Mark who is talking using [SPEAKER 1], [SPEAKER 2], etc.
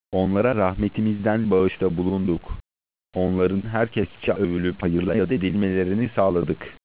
[SPEAKER 1] Onlara rahmetimizden bağışta bulunduk. Onların herkesçe övülüp hayırla yad edilmelerini sağladık.